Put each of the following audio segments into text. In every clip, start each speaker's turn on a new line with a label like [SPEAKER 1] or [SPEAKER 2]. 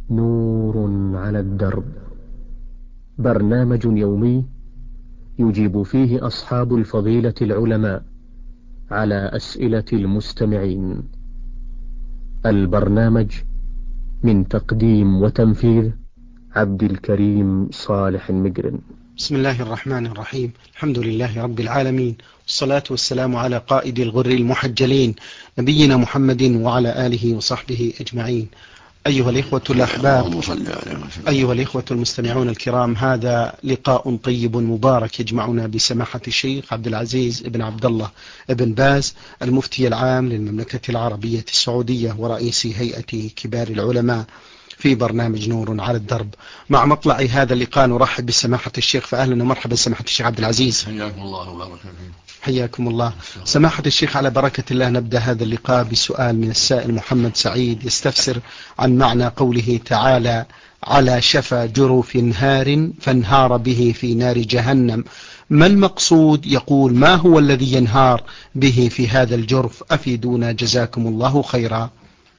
[SPEAKER 1] نور على الدرب، برنامج يومي يجيب فيه أصحاب الفضيلة العلماء على أسئلة المستمعين. البرنامج من تقديم وتنفيذ عبد الكريم صالح المقرن.
[SPEAKER 2] بسم الله الرحمن الرحيم. الحمد لله رب العالمين، والصلاة والسلام على قائد الغر المحجلين نبينا محمد وعلى آله وصحبه أجمعين. أيها الإخوة الأحباب، أيها الإخوة المستمعون الكرام، هذا لقاء طيب مبارك يجمعنا بسماحة الشيخ عبد العزيز بن عبد الله بن باز، المفتي العام للمملكة العربية السعودية ورئيس هيئة كبار العلماء، في برنامج نور على الدرب. مع مطلع هذا اللقاء نرحب بسماحة الشيخ، فأهلا ومرحبا سماحة الشيخ عبد العزيز.
[SPEAKER 3] حياكم الله وبارك فيكم.
[SPEAKER 2] حياكم الله سماحة الشيخ. على بركة الله نبدأ هذا اللقاء بسؤال من السائل محمد سعيد يستفسر عن معنى قوله تعالى: على شفا جرف هار فانهار به في نار جهنم. ما المقصود؟ يقول: ما هو الذي ينهار به في هذا الجرف؟ أفيدونا جزاكم الله خيرا.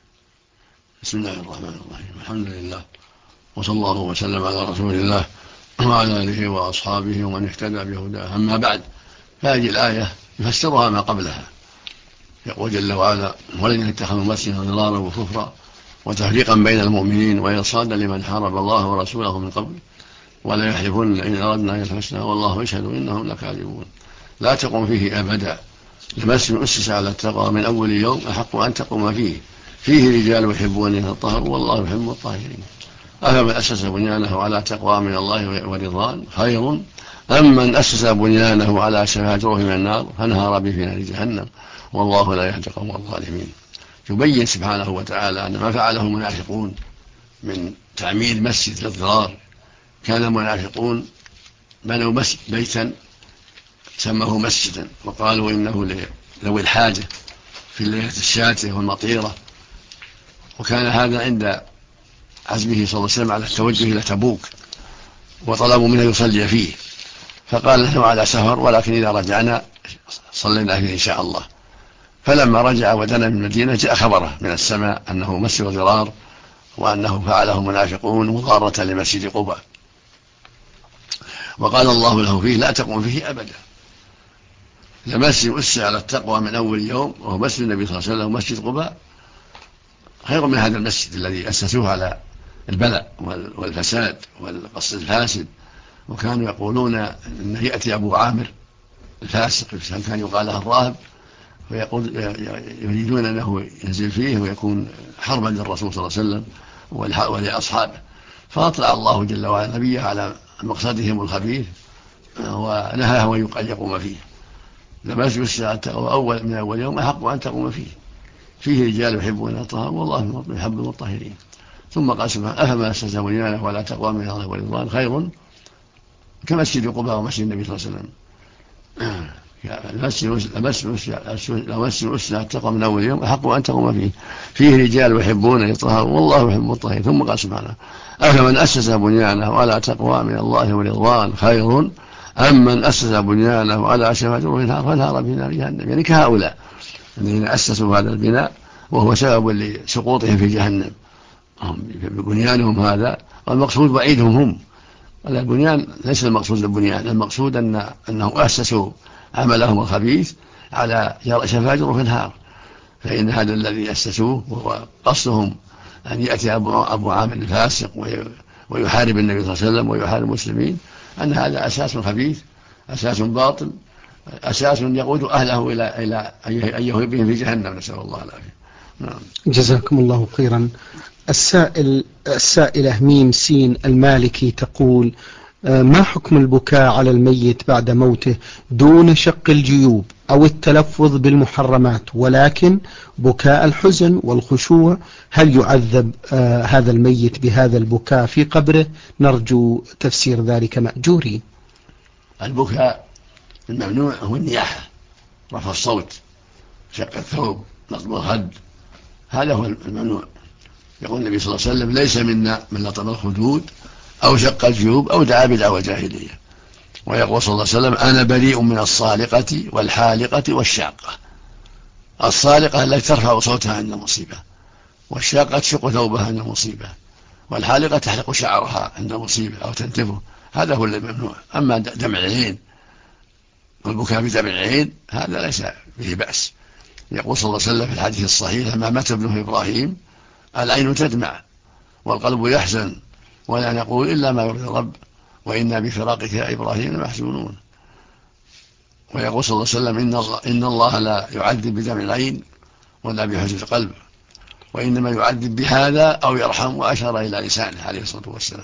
[SPEAKER 3] بسم الله الرحمن الرحيم. الحمد لله، وصلى الله وسلم على رسول الله وعلى آله وأصحابه ومن اهتدى بهداه. أما بعد، هذه الآية يفسرها ما قبلها. يقول جل وعلا: والذين اتخذوا مسجدا ضرارا وكفرا وتفريقا بين المؤمنين وإرصادا لمن حارب الله ورسوله من قبل ولا يحلفن إن أردنا إلا الحسنى والله يشهد إنهم لكاذبون. لا تقوم فيه أبدا. المسجد أسس على التقوى من أول يوم أحق أن تقوم فيه رجال يحبون أن يتطهروا والله يحب الطاهرين. أفمن أسس بنيانه على تقوى من الله ورضوان خير أم من أسس بنيانه على شفا جرف من النار فانهار به في نار جهنم والله لا يهدي القوم الظالمين. يبين سبحانه وتعالى أن ما فعله المنافقون من تعمير مسجد للضرار. كان المنافقون بنوا بيتا سموه مسجدا وقالوا إنه لذوي الحاجة في الليلة الشاتية والمطيرة، وكان هذا عند عزمه صلى الله عليه وسلم على التوجه إلى تبوك، وطلبوا منه يصلي فيه، فقال: نحن على سفر ولكن إذا رجعنا صلينا فيه إن شاء الله. فلما رجع ودنا من المدينة جاء خبره من السماء أنه مسجد ضرار وأنه فعله المنافقون مضارة لمسجد قباء، وقال الله له فيه: لا تقوم فيه أبدا. لمسجد أسس على التقوى من أول يوم، وهو مسجد النبي صلى الله عليه وسلم مسجد قباء، خير من هذا المسجد الذي أسسوه على البلاء والفساد والقصد الفاسد. وكانوا يقولون أنه يأتي أبو عامر الفاسق، كان يقال له الراهب، ويقول يريدون أنه ينزل فيه ويكون حربا للرسول صلى الله عليه وسلم ولأصحابه، فأطلع الله جل وعلا نبيه على مقصدهم الخبيث ونهاه أن يقوم فيه. لما يسجد أول من أول يوم أحق أن تقوم فيه رجال يحبون أن يتطهروا والله يحب المطهرين. ثم قال سبحانه: أفما أسس بنيانه ولا تقوى من الله ورضوان خير كمسجد قباء ومسجد النبي صلى الله عليه وسلم. المسجد أسس على التقوى من أول يوم أحق أن تقوم فيه رجال يحبون أن يتطهروا والله يحب المطهرين. ثم قال سبحانه: أفمن أسس بنيانه على تقوى من الله ورضوان خير أم من أسس بنيانه على شفا جرف النار فانهار به نار جهنم. يعني كهؤلاء الذين أسسوا هذا البناء وهو سبب لسقوطهم في جهنم ببنيانهم هذا، والمقصود بعيدهم هم. البنيان ليس المقصود البنيان، المقصود أنهم أسسوا عملهم الخبيث على شفا جرف النار، فإن هذا الذي أسسوه وهو قصدهم أن يأتي أبو عامر الفاسق ويحارب النبي صلى الله عليه وسلم ويحارب المسلمين، أن هذا أساس خبيث، أساس باطل، أساس يقود أهله إلى أن يهوي بهم في جهنم، نسأل الله العافية. نعم.
[SPEAKER 2] جزاكم الله خيرا. السائلة ميم سين المالكي تقول: ما حكم البكاء على الميت بعد موته دون شق الجيوب أو التلفظ بالمحرمات، ولكن بكاء الحزن والخشوع؟ هل يعذب هذا الميت بهذا البكاء في قبره؟ نرجو تفسير ذلك مأجورين.
[SPEAKER 3] البكاء الممنوع هو النياحة، رفع الصوت، شق الثوب، نصب الخد، هذا هو الممنوع. يقول النبي صلى الله عليه وسلم: ليس منا من لطم الخدود أو شق الجيوب أو دعا بدعوى جاهلية. ويقول صلى الله عليه وسلم: أنا بريء من الصالقة والحالقة والشاقة. الصالقة التي ترفع صوتها عند المصيبة، والشاقة تشق ثوبها عند المصيبة، والحالقة تحلق شعرها عند مصيبة أو تنتفه، هذا هو الممنوع. أما دمع العين والبكاء بدمع العين هذا ليس به بأس. يقول صلى الله عليه وسلم في الحديث الصحيح لما مات ابنه إبراهيم: العين تدمع والقلب يحزن ولا نقول إلا ما يرضي الرب وإنا بفراقك يا إبراهيم لمحزونون. ويقول صلى الله عليه وسلم: إن الله لا يعذب بدمع العين ولا بحزن القلب، وإنما يعذب بهذا أو يرحم، وأشار إلى لسانه عليه الصلاة والسلام.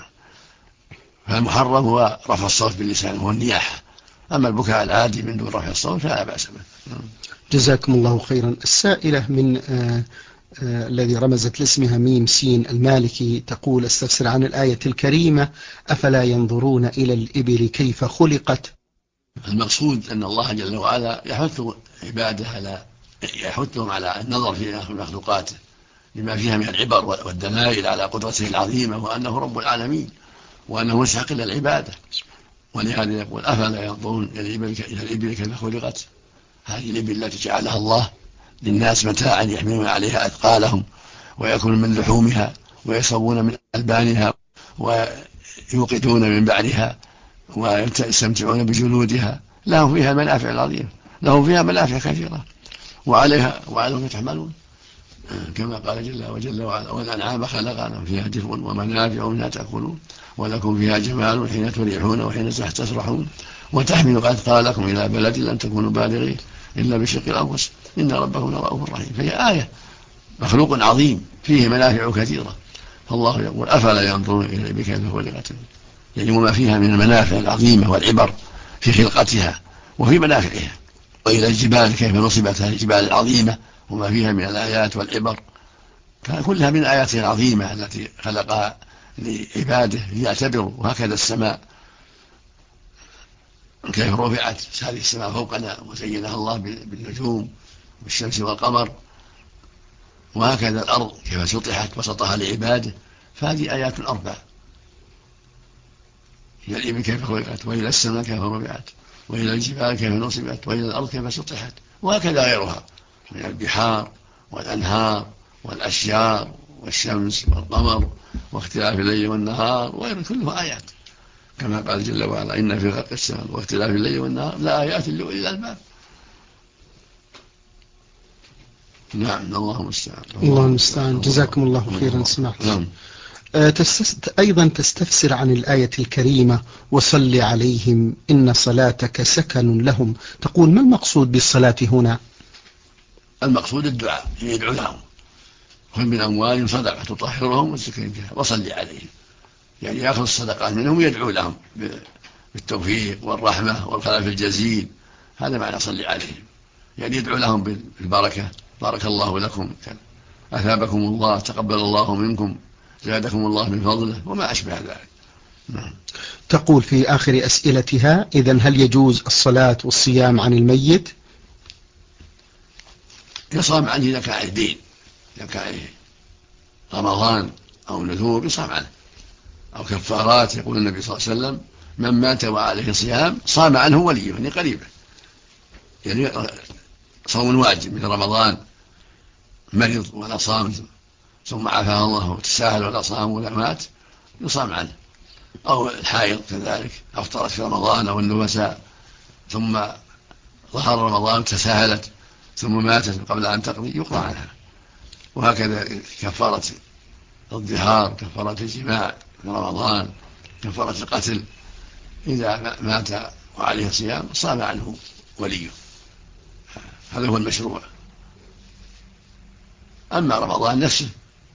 [SPEAKER 3] فالمحرم هو رفع الصوت باللسان وهو النياحة، أما البكاء العادي من دون رفع الصوت فلا بأس به.
[SPEAKER 2] جزاكم الله خيرا. السائلة من الذي رمزت لاسمها ميم سين المالكي تقول: استفسر عن الآية الكريمة: أفلا ينظرون إلى الإبل كيف خلقت.
[SPEAKER 3] المقصود أن الله جل وعلا يحث عباده يحثهم على النظر في مخلوقاته لما فيها من العبر والدلائل على قدرته العظيمة وأنه رب العالمين وأنه يسحق إلى العبادة. ولهذا يقول: أفلا ينظرون إلى الإبل كيف خلقت. هذه الإبل التي جعلها الله للناس متاعا يحملون عليها أثقالهم ويأكلون من لحومها ويشربون من ألبانها ويوقدون من بعرها ويستمتعون بجلودها، لهم فيها منافع العظيمة، لهم فيها منافع كثيرة وعليها وعليهم تحملون، كما قال جل وعلا: والأنعام خلقنا فيها دفء ومنافع منها تأكلون ولكم فيها جمال حين تريحون وحين تسرحون وتحملوا أثقالكم إلى بلد لم تكونوا بالغيه إلا بشق الأنفس إن ربكم لرؤوف رحيم. فهي آية، مخلوق عظيم فيه منافع كثيرة. فالله يقول: أفلا ينظرون إلى الإبل كيف خلقت، يعني وما فيها من المنافع العظيمة والعبر في خلقتها وفي منافعها. وإلى الجبال كيف نصبت، هذه الجبال العظيمة وما فيها من الآيات والعبر، كلها من الآيات العظيمة التي خلقها لعباده ليعتبروا. وهكذا السماء كيف رفعت، هذه السماء فوقنا وزينها الله بالنجوم والشمس والقمر. وهكذا الأرض كيف سطحت وسطها لعباده. فهذه آيات أربع: إلى الإبل كيف خلقت، وإلى السماء كيف رفعت، وإلى الجبال كيف نصبت، وإلى الأرض كيف سطحت، وهكذا غيرها من البحار والأنهار والأشجار والشمس والقمر واختلاف الليل والنهار وغير، كله آيات، كما قال جل وعلا: إن في خلق السماء واختلاف الليل والنهار لآيات لأولي الألباب. نعم، الله المستعان.
[SPEAKER 2] الله المستعان. جزاكم الله خيرا. سمعت.
[SPEAKER 3] نعم.
[SPEAKER 2] أيضا تستفسر عن الآية الكريمة: وصل عليهم إن صلاتك سكن لهم. تقول: ما المقصود بالصلاة هنا؟
[SPEAKER 3] المقصود الدعاء، يدعو لهم: خذ من أموالهم صدقة تطهرهم وتزكيهم بها وصل عليهم، يعني يأخذ الصدقات منهم ويدعو لهم بالتوفيق والرحمة والخلاف الجزيل. هذا معنى صل عليهم، يعني يدعو لهم بالبركة: بارك الله لكم، أثابكم الله، تقبل الله منكم، زادكم الله من فضله، وما أشبه ذلك.
[SPEAKER 2] تقول في آخر أسئلتها: إذن هل يجوز الصلاة والصيام عن الميت؟
[SPEAKER 3] يصام عنه إذا كان عليه دين، إذا كان عليه رمضان أو نذور يصام عنه، أو كفارات. يقول النبي صلى الله عليه وسلم: من مات وعليه صيام صام عنه وليه، يعني قريبه، يعني صوم واجب مثل رمضان، مرض ولا صام ثم عافاه الله وتساهل ولا صام ولا مات يصام عنه، أو الحائض كذلك أفطرت في رمضان أو النفساء ثم ظهر رمضان وتساهلت ثم ماتت قبل أن تقضي يقضى عنها. وهكذا كفارة الظهار، كفارة الجماع في رمضان، كفارة القتل، إذا مات وعليه صيام صام عنه وليه، هذا هو المشروع. أما رمضان نفسه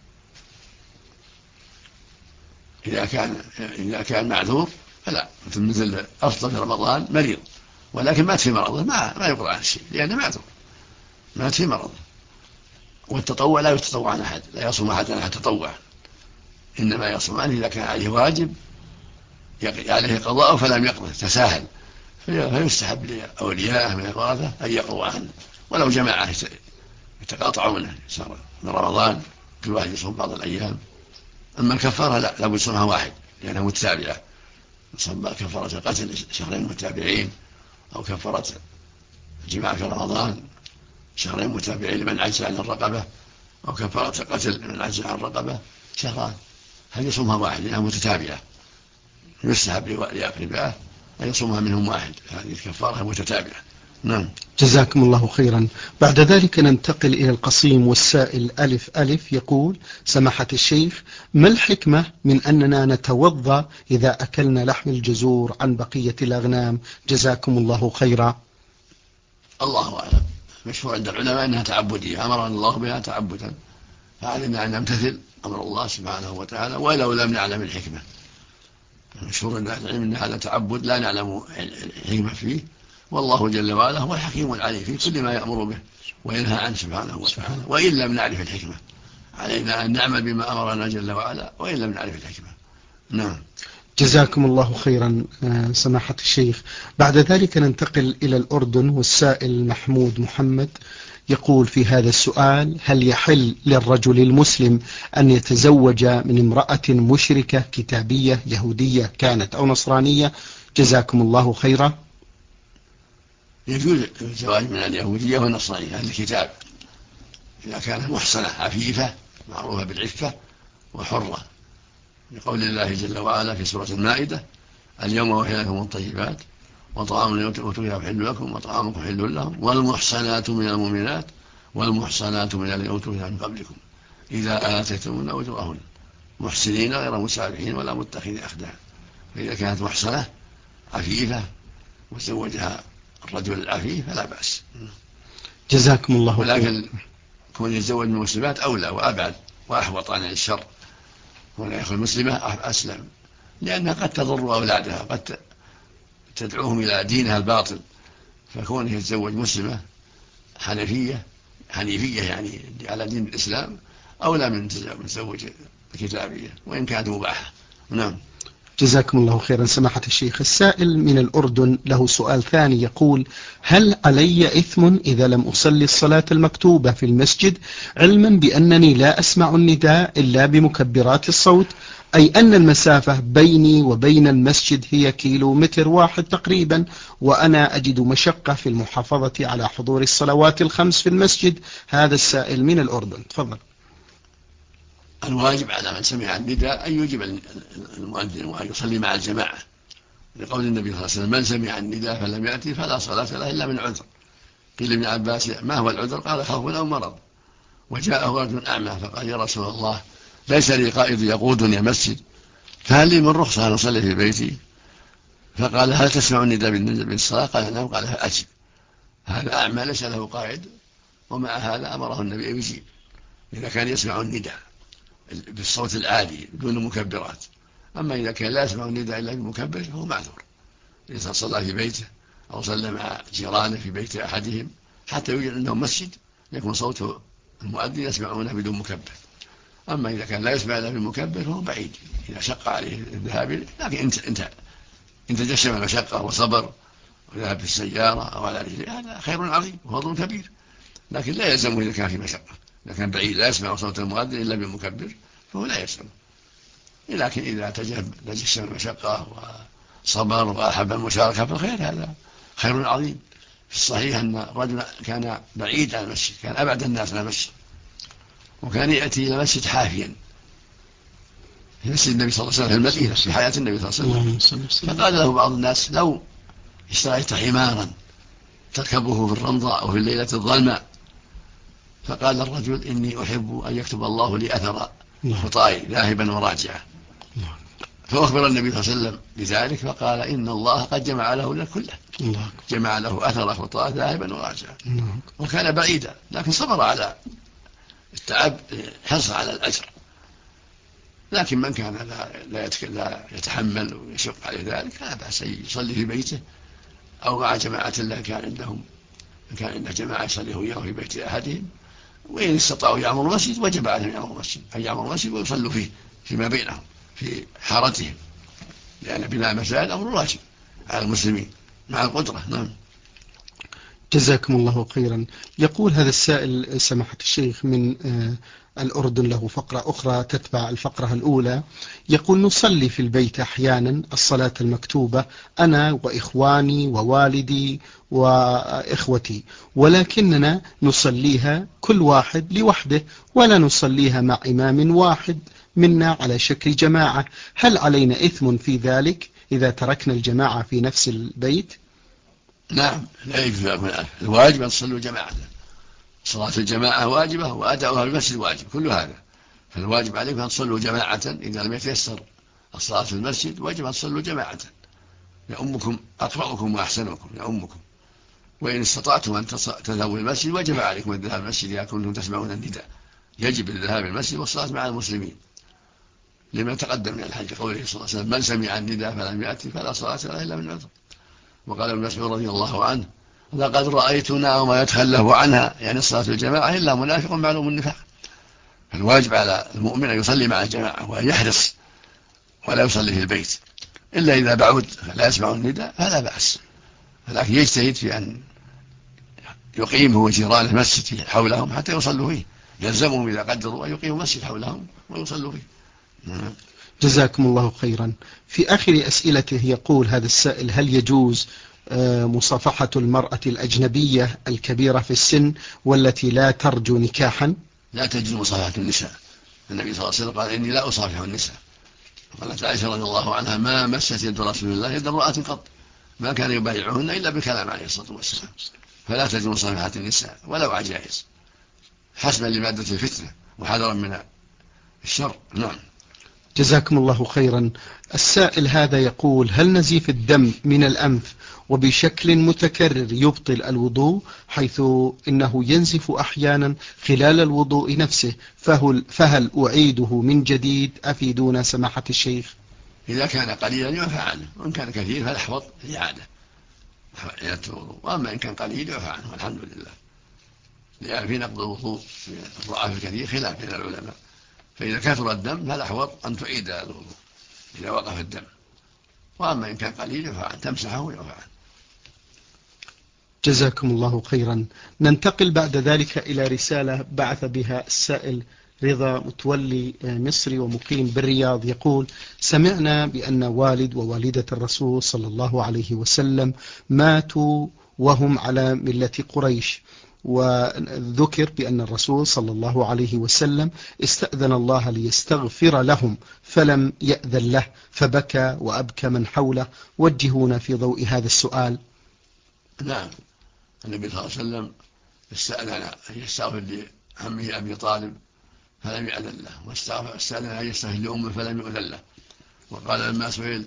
[SPEAKER 3] إذا كان معذور فلا، مثل أفضل في رمضان مريض ولكن مات في مرضه ما يقضى عنه شيء لأنه معذور، مات في مرضه. والتطوع لا يتطوع عن أحد، لا يصوم أحد عن تطوع، إنما يصوم عنه إذا كان عليه واجب عليه قضاء فلم يقضه تساهل، فيستحب لأولياءه من الورثة أن يقضوا عنه، ولو جماعة يتقاطعونه صار من رمضان كل واحد يصوم بعض الأيام. أما الكفارة لا، لابد يصومها واحد لأنها متتابعة، يصوم كفارة القتل شهرين متابعين، أو كفارة الجماع في رمضان شهرين متابعين لمن عجز عن الرقبة، أو كفارة القتل لمن عجز عن الرقبة شهران. هل يصومها واحد لأنها متتابعة، يستحب لأقربائه أن يصومها منهم واحد، هذه الكفارة متتابعة. نعم.
[SPEAKER 2] جزاكم الله خيرا. بعد ذلك ننتقل إلى القصيم والسائل ألف ألف يقول: سماحة الشيخ، ما الحكمة من أننا نتوضأ إذا أكلنا لحم الجزور عن بقية الأغنام؟ جزاكم الله خيرا.
[SPEAKER 3] الله أعلم. مشهور عند العلماء أنها تعبدية، أمرنا الله بها تعبدا، فعلينا أن نمتثل أمر الله سبحانه وتعالى ولو لم نعلم الحكمة. مشهور عند العلم أن هذا تعبد لا نعلم الحكمة فيه، والله جل وعلا هو الحكيم العليم في كل ما يأمر به وينهى عنه سبحانه وتعالى. وإن لم نعرف الحكمة علينا أن نعمل بما أمرنا جل وعلا وإن لم نعرف الحكمة. نعم.
[SPEAKER 2] جزاكم الله خيرا سماحة الشيخ. بعد ذلك ننتقل إلى الأردن، والسائل محمود محمد يقول في هذا السؤال: هل يحل للرجل المسلم أن يتزوج من امرأة مشركة كتابية يهودية كانت أو نصرانية؟ جزاكم الله خيرا.
[SPEAKER 3] يجوز الزواج من اليهودية والنصرانية أهل الكتاب إذا كانت محصنة عفيفة معروفة بالعفة وحرة، لقول الله جل وعلا في سورة المائدة: اليوم أحل لكم الطيبات وطعام الذين أوتوا الكتاب حل لكم وطعامكم حل لهم والمحصنات من المؤمنات والمحصنات من الذين أوتوا الكتاب من قبلكم إذا آتيتموهن أجورهن محسنين غير مسافحين ولا متخذي أخدان. فإذا كانت محصنة عفيفة وزوجها الرجل العفيف فلا بأس.
[SPEAKER 2] جزاكم الله.
[SPEAKER 3] ولكن كون يتزوج من المسلمات أولى وأبعد وأحوط عن الشر، ولا يأخذ المسلمة أسلم، لأنها قد تضر أولادها، قد تدعوهم إلى دينها الباطل، فكونه يتزوج مسلمة حنيفية يعني على دين الإسلام أولى من تزوج كتابية وإن كانت مباحة. نعم.
[SPEAKER 2] جزاكم الله خيرا سماحة الشيخ. السائل من الأردن له سؤال ثاني يقول: هل علي إثم إذا لم أصلي الصلاة المكتوبة في المسجد، علما بأنني لا أسمع النداء إلا بمكبرات الصوت، أي أن المسافة بيني وبين المسجد هي 1 كيلومتر تقريبا، وأنا أجد مشقة في المحافظة على حضور الصلوات الخمس في المسجد؟ هذا السائل من الأردن. تفضل.
[SPEAKER 3] الواجب على من سمع النداء أن يجيب المؤذن وأن يصلي مع الجماعة، لقول النبي صلى الله عليه وسلم: من سمع النداء فلم يأتي فلا صلاة له إلا من عذر. قيل ابن عباس: ما هو العذر؟ قال: خوف أو مرض. وجاءه رجل أعمى فقال: يا رسول الله، ليس لي قائد يقودني المسجد، فهل لي من رخصة أن أصلي في بيتي؟ فقال: هل تسمع النداء بالصلاة؟ قال: نعم. قال: فأجب. هذا أعمى ليس له قائد، ومع هذا أمره النبي أن يجيب إذا كان يسمع النداء بالصوت العالي دون مكبرات. أما إذا كان لا يسمع النداء إلا بمكبر فهو معذور. إذا صلى في بيته أو صلى مع جيرانه في بيت أحدهم حتى يوجد عندهم مسجد يكون صوت المؤذن يسمعونه بدون مكبر. أما إذا كان لا يسمع إلا بالمكبر فهو بعيد إذا شق عليه الذهاب، لكن انت تجشم المشقة وصبر وذهب في السيارة أو على رجله هذا خير عظيم وفضل كبير، لكن لا يلزم إذا كان في مشقة. إذا كان بعيد لا يسمع صوت المؤذن إلا بالمكبر فهو لا يلزم، لكن إذا تجشم المشقة وصبر وأحب المشاركة في الخير هذا خير عظيم. في الصحيح أن الرجل كان بعيد عن المسجد، كان أبعد الناس عن المسجد، وكان يأتي إلى المسجد حافيا في مسجد النبي صلى الله عليه وسلم في المدينة في حياة النبي صلى الله عليه وسلم. فقال له بعض الناس: لو اشتريت حمارا تركبه في الرمضاء أو في الليلة الظلماء. فقال الرجل: إني أحب أن يكتب الله لي أثر خطاي ذاهبا وراجعا. فأخبر النبي صلى الله عليه وسلم بذلك فقال: إن الله قد جمع له كله، جمع له أثر خطاي ذاهبا وراجعا. وكان بعيدا لكن صبر على التعب حرص على الأجر. لكن من كان لا يتحمل ويشق عليه ذلك لا بأس يصلي في بيته أو مع جماعة الله كان عندهم، إن كان عنده جماعة يصلي وياه في بيت أحدهم، وإن استطاعوا يعمروا المسجد وجب عليهم يعمروا المسجد، أن يعمروا المسجد ويصلوا فيه فيما بينهم في حارتهم، لأن بناء مساجد أمر واجب على المسلمين مع القدرة. نعم.
[SPEAKER 2] جزاكم الله خيرا. يقول هذا السائل سماحة الشيخ من الأردن له فقرة أخرى تتبع الفقرة الأولى، يقول: نصلي في البيت أحيانا الصلاة المكتوبة أنا وإخواني ووالدي وإخوتي، ولكننا نصليها كل واحد لوحده ولا نصليها مع إمام واحد منا على شكل جماعة، هل علينا إثم في ذلك إذا تركنا الجماعة في نفس البيت؟
[SPEAKER 3] نعم، لا يجوز يكون الواجب أن تصلوا جماعة، صلاة الجماعة واجبة وأداؤها المسجد واجب، كل هذا. فالواجب عليكم أن تصلوا جماعة إذا لم يتيسر الصلاة في المسجد، واجب أن تصلوا جماعة، يؤمكم أقرأكم وأحسنكم يؤمكم. وإن استطعتم أن تذهبوا إلى المسجد وجب عليكم الذهاب المسجد إذا كنتم تسمعون النداء، يجب الذهاب إلى المسجد والصلاة مع المسلمين لما تقدم من الحج، قوله صلى الله عليه وسلم: من سمع النداء فلم يأتي فلا صلاة له إلا من عذر. وقال ابن مسعود رضي الله عنه: لقد رأيتنا وما يتخلف عنها، يعني صلاة الجماعة، إلا منافق معلوم النفاق. فالواجب على المؤمن أن يصلي مع الجماعة وأن يحرص ولا يصلي في البيت، إلا إذا بعد لا يسمع النداء فلا بأس، لكن يجتهد في أن يقيم هو جيران المسجد حولهم حتى يصلوا فيه، يلزمهم إذا قدروا أن يقيموا مسجد حولهم ويصلوا فيه.
[SPEAKER 2] جزاكم الله خيرا. في آخر أسئلته يقول هذا السائل: هل يجوز مصافحة المرأة الأجنبية الكبيرة في السن والتي لا ترجو نكاحا؟
[SPEAKER 3] لا تجوز مصافحة النساء. النبي صلى الله عليه وسلم قال: إني لا أصافح النساء. قالت عائشة رضي الله عنها: ما مست يد رسول الله يد امرأة قط، ما كان يبايعهن إلا بالكلام عليه الصلاة والسلام. فلا تجوز مصافحة النساء ولو عجائز، حسبا لمادة الفتنة وحذرا من الشر. نعم.
[SPEAKER 2] جزاكم الله خيرا. السائل هذا يقول: هل نزيف الدم من الأنف وبشكل متكرر يبطل الوضوء، حيث إنه ينزف أحيانا خلال الوضوء نفسه، فهل أعيده من جديد؟ أفيدونا سماحة الشيخ.
[SPEAKER 3] إذا كان قليلا يعفى عنه، وإن كان كثير فالأحوط الإعادة، وأما إن كان قليل يعفى عنه والحمد لله، لأن في نقض الوضوء في الضعاف الكثير خلاف بين العلماء، فإذا كثر الدم فالأحوط أن تعيد الوضوء إذا وقف الدم، وأما إن كان قليل يعفى عنه، تمسحه ويعفى عنه.
[SPEAKER 2] جزاكم الله خيرا. ننتقل بعد ذلك إلى رسالة بعث بها السائل رضا متولي، مصري ومقيم بالرياض، يقول: سمعنا بأن والد ووالدة الرسول صلى الله عليه وسلم ماتوا وهم على ملة قريش، وذكر بأن الرسول صلى الله عليه وسلم استأذن الله ليستغفر لهم فلم يأذن له، فبكى وأبكى من حوله. وجهونا في ضوء هذا السؤال.
[SPEAKER 3] نعم، النبي صلى الله عليه وسلم استأذن أن يستغفر لعمه أبي طالب فلم يأذن له، واستأذن أن يستغفر لأمه فلم يؤذن له. وقال لما سئل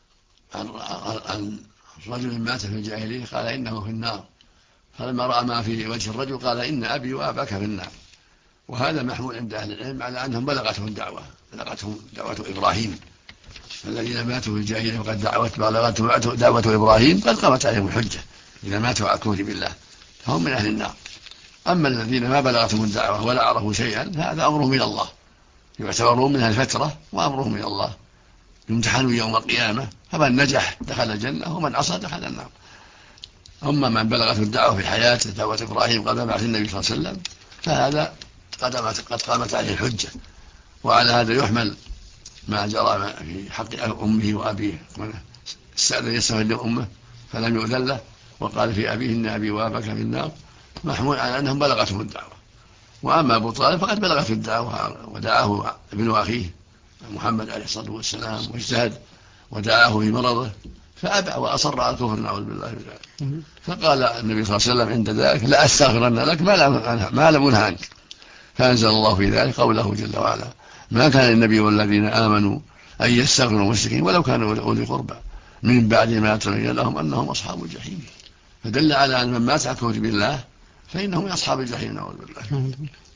[SPEAKER 3] عن رجل مات في الجاهلية قال: إنه في النار، فلما رأى ما في وجه الرجل قال: إن أبي وأباك في النار. وهذا محمول عند أهل العلم على أنهم بلغتهم دعوة إبراهيم، الذين ماتوا في الجاهلية وقد بلغتهم دعوة إبراهيم قد قامت عليهم الحجة إذا ماتوا على الكفر بالله، فهم من أهل النار. أما الذين ما بلغتهم الدعوة ولا عرفوا شيئا فهذا أمرهم من الله، يعتبرون منها الفترة وأمرهم من الله، يمتحنوا يوم القيامة، فمن نجح دخل الجنة ومن عصى دخل النار. أما من بلغته الدعوة في حياته دعوة إبراهيم قبل بعث النبي صلى الله عليه وسلم فهذا قد قامت عليه الحجة. وعلى هذا يحمل ما جرى في حق أمه وأبيه، استأذن يستغفر لأمه فلم يؤذن له، وقال في أبيه: إن أبي وأباك في النار، محمول على أنهم بلغتهم الدعوة. وأما أبو طالب فقد بلغته الدعوة ودعاه ابن أخيه محمد عليه الصلاة والسلام واجتهد ودعاه في مرضه فأبى وأصر على الكفر، نعوذ بالله من ذلك. فقال النبي صلى الله عليه وسلم عند ذلك: لا أستغفرن لك ما لم أنه عنك. فأنزل الله في ذلك قوله جل وعلا: ما كان للنبي والذين آمنوا أن يستغفروا المشركين ولو كانوا أولي قربى من بعد ما تبين لهم أنهم أصحاب الجحيم. فدل على أن من مات على الكفر بالله فإنهم من أصحاب الجحيم، نعوذ بالله.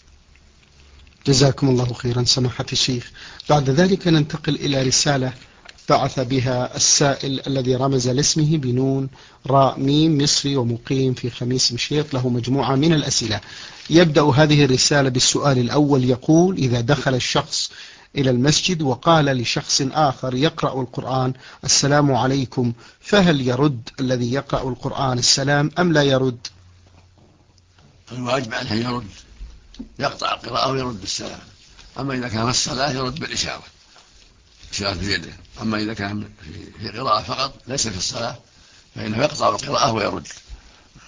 [SPEAKER 2] جزاكم الله خيرا سماحة الشيخ. بعد ذلك ننتقل إلى رسالة بعث بها السائل الذي رمز لاسمه بنون راء ميم، مصري ومقيم في خميس مشيط، له مجموعة من الأسئلة. يبدأ هذه الرسالة بالسؤال الأول، يقول: إذا دخل الشخص إلى المسجد وقال لشخص آخر يقرأ القرآن: السلام عليكم، فهل يرد الذي يقرأ القرآن السلام أم لا يرد؟
[SPEAKER 3] الواجب عليه يرد، يقطع القراءة ويرد السلام. أما إذا كان في الصلاة يرد بالإشارة، إشارة بيده. أما إذا كان في قراءة فقط ليس في الصلاة فإنه يقطع القراءة ويرد،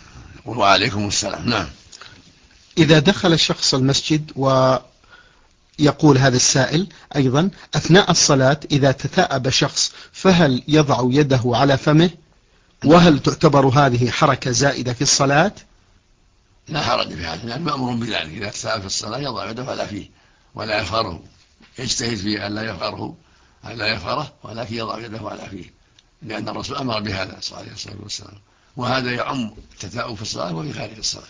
[SPEAKER 3] وعليكم السلام. نعم.
[SPEAKER 2] إذا دخل الشخص المسجد يقول هذا السائل أيضا: أثناء الصلاة إذا تثاءب شخص فهل يضع يده على فمه؟ وهل تعتبر هذه حركة زائدة في الصلاة؟
[SPEAKER 3] لا حرج في هذا، لأن مأمور بذلك. إذا تثاءب في الصلاة يضع يده على فيه ولا يفخره، يجتهد في أن لا يفخره ولكن يضع يده على فيه، لأن الرسول أمر بهذا صلى الله عليه وسلم. وهذا يعم التثاؤب في الصلاة وفي خارج الصلاة.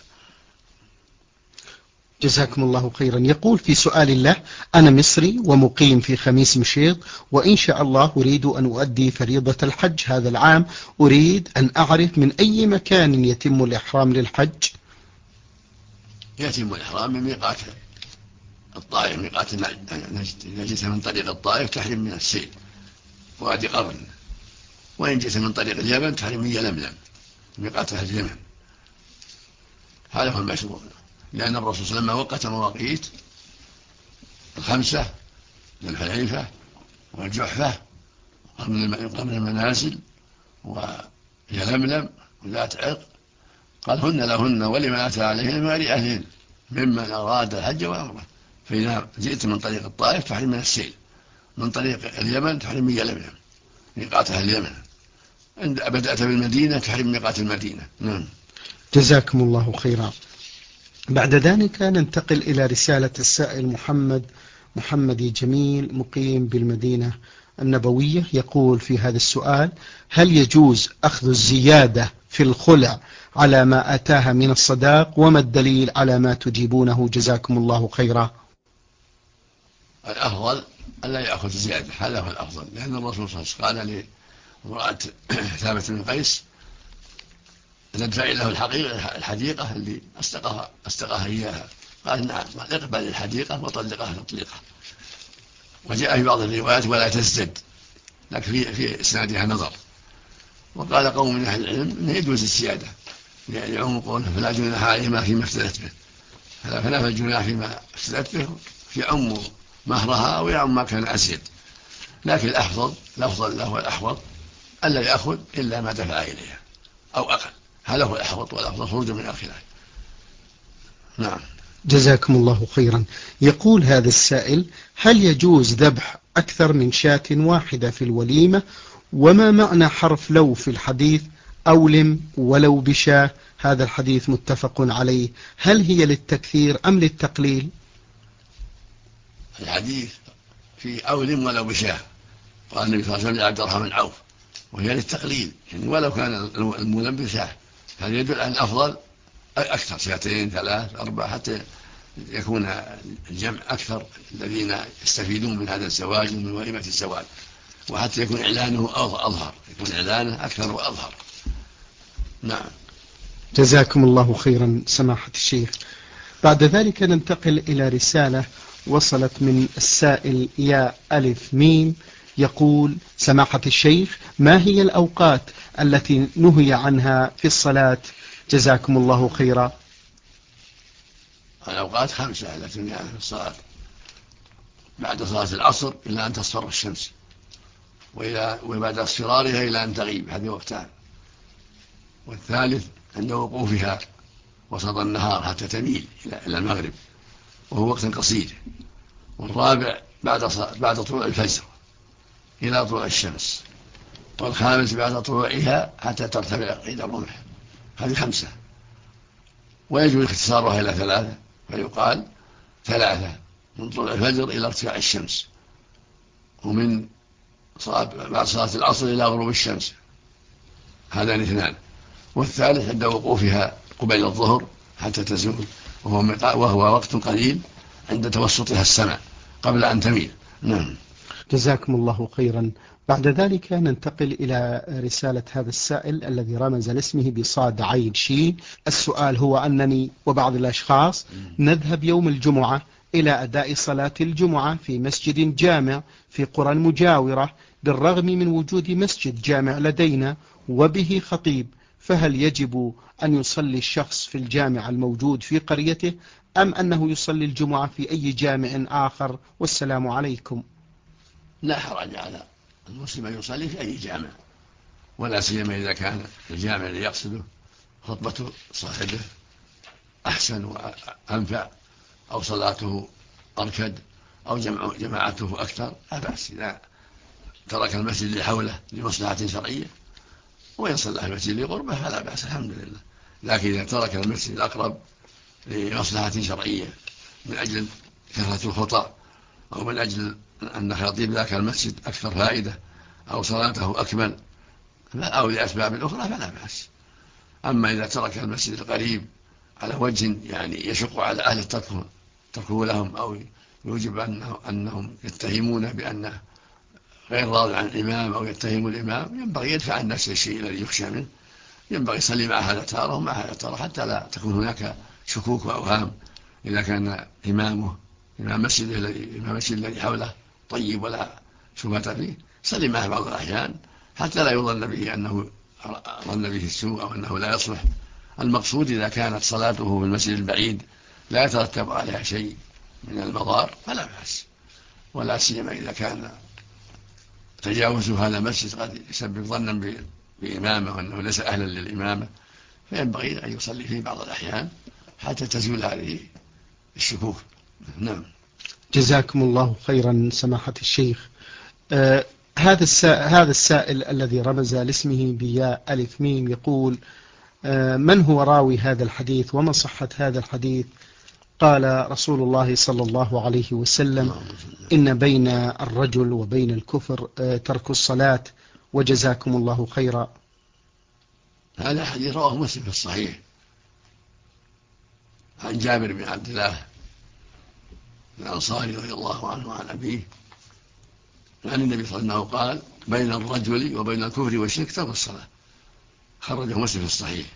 [SPEAKER 2] جزاكم الله خيرا. يقول في سؤال الله: أنا مصري ومقيم في خميس مشيط، وإن شاء الله أريد أن أؤدي فريضة الحج هذا العام. أريد أن أعرف من أي مكان يتم الإحرام للحج.
[SPEAKER 3] يتم الإحرام من ميقات الطائف، ميقات نجد. إذا جئت من طريق الطائف تحرم من السيل وادي قرن، وإن جئت من طريق اليمن تحرم من يلملم ميقات أهل اليمن. هذا هو المشروع، لأن الرسول صلى الله عليه وسلم وقت مواقيت 5: ذو الحليفة والجحفة قبل المنازل ويلملم وذات عرق. قال: هن لهن ولمن أتى عليهن ولأهلهن ممن أراد الحج والعمرة. فإذا جئت من طريق الطائف تحرم من السيل، من طريق اليمن تحرم من يلملم ميقات أهل اليمن. عند بدأت بالمدينة تحرم ميقات المدينة. نعم.
[SPEAKER 2] جزاكم الله خيرا. بعد ذلك ننتقل إلى رسالة السائل محمد جميل مقيم بالمدينة النبوية. يقول في هذا السؤال: هل يجوز أخذ الزيادة في الخلع على ما أتاها من الصداق؟ وما الدليل على ما تجيبونه؟ جزاكم الله خيرا.
[SPEAKER 3] الأفضل ألا يأخذ زيادة، هذا هو الأفضل، لأن الرسول صلى الله عليه وسلم قال لامرأة ثابت بن قيس: تدفعي له الحديقة اللي أستقاها إياها. قال: نعم. اقبل الحديقة وطلقها تطليقة. وجاء في بعض الروايات: ولا تزدد، لكن في إسنادها نظر. وقال قوم من أهل العلم أنه يجوز الزيادة، يعني يعم قوله: فلا جناح عليهما فيما افتدت به. فلا جناح فيما افتدت به في عم مهرها ويعم ما كان أزيد، لكن الأفضل له والأحوط ألا يأخذ إلا ما دفع إليها أو أقل. هذا هو الأحوط والأفضل خروج من الخلاف. نعم.
[SPEAKER 2] جزاكم الله خيرا. يقول هذا السائل: هل يجوز ذبح أكثر من شاة واحدة في الوليمة؟ وما معنى حرف لو في الحديث: أولم ولو بشاه؟ هذا الحديث متفق عليه، هل هي للتكثير أم للتقليل؟
[SPEAKER 3] الحديث في أولم ولو بشاه، قال النبي صلى الله عليه وسلم لعبد الرحمن عوف، وهي للتقليل، يعني ولو كان المولم بشاه. هذا يدل على الأفضل أكثر، 2 3 4، حتى يكون الجمع أكثر الذين يستفيدون من هذا الزواج ومن وليمة الزواج، وحتى يكون إعلانه أظهر، يكون إعلانه أكثر وأظهر. نعم.
[SPEAKER 2] جزاكم الله خيرا سماحة الشيخ. بعد ذلك ننتقل إلى رسالة وصلت من السائل يا ألف ميم. يقول: سماحة الشيخ، ما هي الأوقات التي نهي عنها في الصلاة؟ جزاكم الله خيرا.
[SPEAKER 3] الأوقات 5 التي نهي عنها في الصلاة: بعد صلاة العصر إلى أن تصفر الشمس، وبعد اصفرارها إلى أن تغيب، هذه وقتان. والثالث عند وقوفها وسط النهار حتى تميل إلى المغرب، وهو وقت قصير. والرابع بعد طلوع الفجر إلى طلوع الشمس. والخامس بعد طلوعها حتى ترتفع قيد الرمح، هذه 5. ويجوز اختصارها إلى 3، فيقال 3 من طلوع الفجر إلى ارتفاع الشمس، ومن بعد صلاة العصر إلى غروب الشمس، هذان 2. والثالث عند وقوفها قبيل الظهر حتى تزول، وهو وقت قليل عند توسطها السماء قبل أن تميل. نعم.
[SPEAKER 2] جزاكم الله خيرا. بعد ذلك ننتقل إلى رسالة هذا السائل الذي رمز لاسمه بصاد عين شين. السؤال هو أنني وبعض الأشخاص نذهب يوم الجمعة إلى أداء صلاة الجمعة في مسجد جامع في قرى المجاورة، بالرغم من وجود مسجد جامع لدينا وبه خطيب، فهل يجب أن يصلي الشخص في الجامع الموجود في قريته أم أنه يصلي الجمعة في أي جامع آخر؟ والسلام عليكم.
[SPEAKER 3] لا حرج على المسلم أن يصلي في أي جامع، ولا سيما إذا كان الجامع الذي يقصده خطبة صاحبه أحسن وأنفع، أو صلاته أركد، أو جماعته أكثر لا بأس إذا ترك المسجد اللي حوله لمصلحة شرعية، وإن صلى في المسجد لقربه فلا بأس الحمد لله. لكن إذا ترك المسجد الأقرب لمصلحة شرعية من أجل كثرة الخطى أو من أجل أن خطيب ذاك المسجد أكثر فائدة أو صلاته أكمل أو لأسباب أخرى فلا بأس. أما إذا ترك المسجد القريب على وجه يعني يشق على أهل تركه لهم أو يوجب أنهم يتهمون بأنه غير راض عن الإمام أو يتهم الإمام، ينبغي يدفع عن نفسه الشيء الذي يخشى منه، ينبغي يصلي مع هذا تارة ومع هذا تارة حتى لا تكون هناك شكوك وأوهام. إذا كان إمام المسجد الذي حوله طيب ولا شبهة فيه يصلي معه بعض الأحيان حتى لا يظن به أنه ظن به السوء أو أنه لا يصلح. المقصود إذا كانت صلاته في المسجد البعيد لا يترتب عليها شيء من المضار فلا بأس، ولا سيما إذا كان تجاوز هذا المسجد قد يسبب ظنا بإمامه وأنه ليس أهلا للإمامة، فينبغي أن يصلي فيه بعض الأحيان حتى تزول هذه الشكوك. نعم.
[SPEAKER 2] جزاكم الله خيرا سماحة الشيخ. هذا السائل الذي رمز لاسمه بياء ألف ميم يقول: من هو راوي هذا الحديث وما صحة هذا الحديث؟ قال رسول الله صلى الله عليه وسلم: إن بين الرجل وبين الكفر ترك الصلاة. وجزاكم الله خيرا.
[SPEAKER 3] هذا حديث رواه مسلم في الصحيح عن جابر بن عبد الله الأنصاري رضي الله عنه وعن أبيه عن النبي صلى الله عليه وسلم قال: بين الرجل وبين الكفر والشرك ترك الصلاة. خرجه مسلم في الصحيح.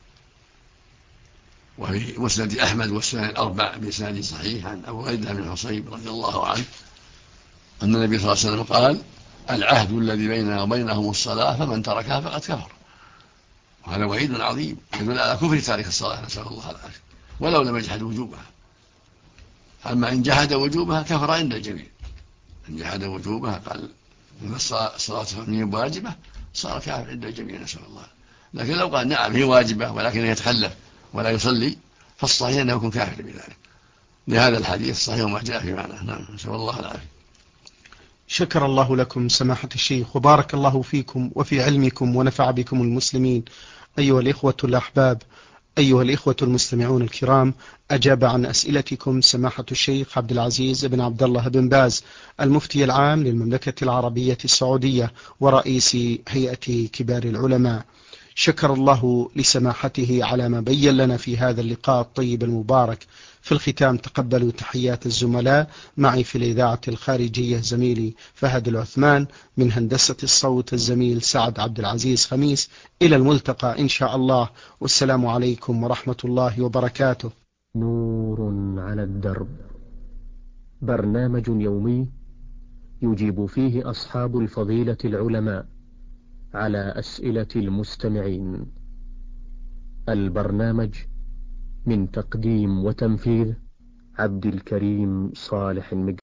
[SPEAKER 3] وفي مسند أحمد والسنن الأربع بإسناد صحيح عن أبو هريرة بن حصيب رضي الله عنه أن النبي صلى الله عليه وسلم قال: العهد الذي بيننا وبينهم الصلاة فمن تركها فقد كفر. وهذا وعيد عظيم يدل على كفر تارك الصلاة، نسأل الله العافية، ولو لم يجحد وجوبها. أما إن جحد وجوبها كفر عند الجميع. إن جحد وجوبها قال إن الصلاة واجبة صار كافر عند الجميع، نسأل الله. لكن لو قال نعم هي واجبة ولكن يتخلف ولا يصلي فالصحيح أنه يكون كافر بذلك، لهذا الحديث صحيح وما جاء في معناه. نعم، نسأل الله العافية.
[SPEAKER 2] شكر الله لكم سماحة الشيخ وبارك الله فيكم وفي علمكم ونفع بكم المسلمين. أيها الإخوة الأحباب، أيها الإخوة المستمعون الكرام، أجاب عن أسئلتكم سماحة الشيخ عبد العزيز بن عبد الله بن باز، المفتي العام للمملكة العربية السعودية ورئيس هيئة كبار العلماء. شكر الله لسماحته على ما بين لنا في هذا اللقاء الطيب المبارك. في الختام تقبلوا تحيات الزملاء، معي في الإذاعة الخارجية زميلي فهد العثمان، من هندسة الصوت الزميل سعد عبد العزيز خميس. إلى الملتقى إن شاء الله، والسلام عليكم ورحمة الله وبركاته.
[SPEAKER 1] نور على الدرب، برنامج يومي يجيب فيه أصحاب الفضيلة العلماء على أسئلة المستمعين. البرنامج من تقديم وتنفيذ عبد الكريم صالح المجرم.